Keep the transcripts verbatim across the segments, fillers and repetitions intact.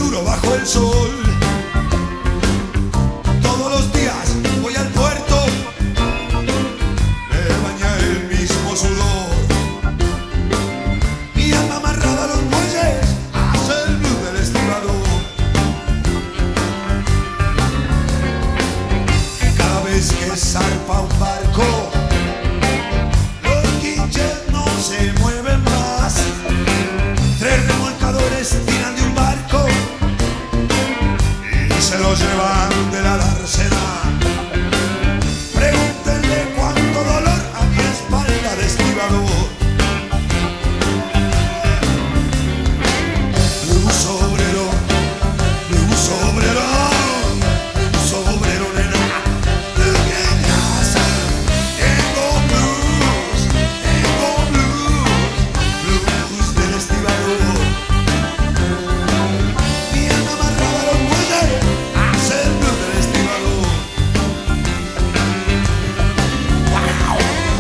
duro bajo el sol. Todos los días voy al puerto, me baña el mismo sudor. Mi alma amarrada a los muelles hace el blues del estibador. Cada vez que zarpa un barco, los quinches no se mueven más. Tres remolcadores tiran de un barco y se lo llevan de la dársena. Pregúntenle cuánto dolor a mi espalda de estibador. Blues obrero, blues obrero, blues obrero, nena. Blues en casa, tengo blues, tengo blues, blues del estibador. Mi alma amarrada a los muelles hace el blues del estibador. Wow.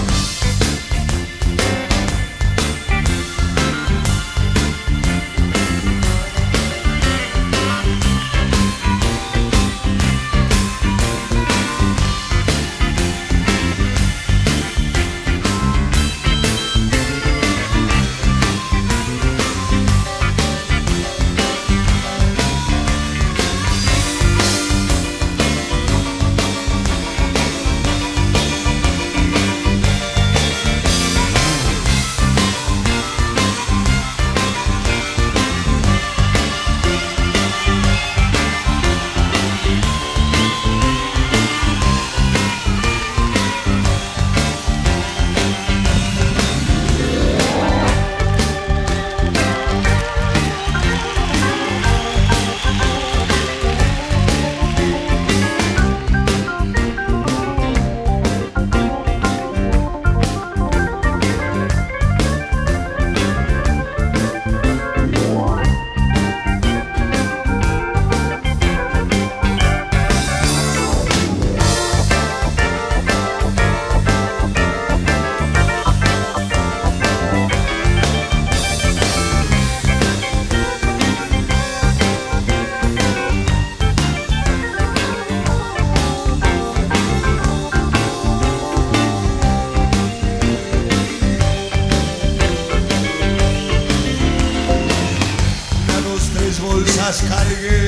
Bolsas cargué,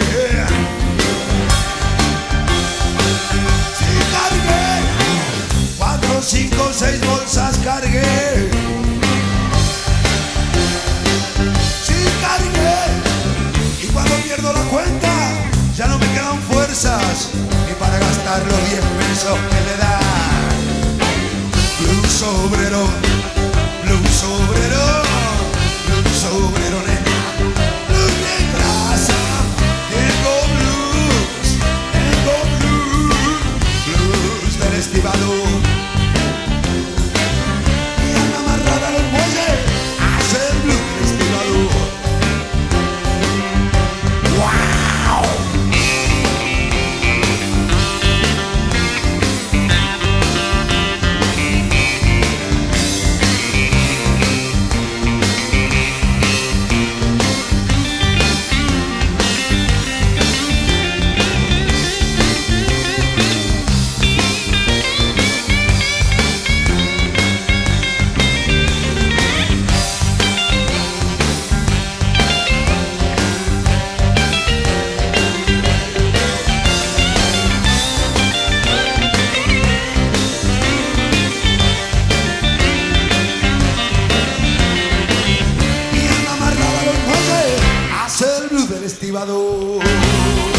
sí cargué, cuatro, cinco, seis bolsas cargué, sí cargué, y cuando pierdo la cuenta ya no me quedan fuerzas ni para gastar los diez pesos que le dan. Blues obrero, blues obrero, blues obrero, nena. Estibador. Mi alma amarrada a los muelles hace el blues del estibador. ¡Wow! Estibador.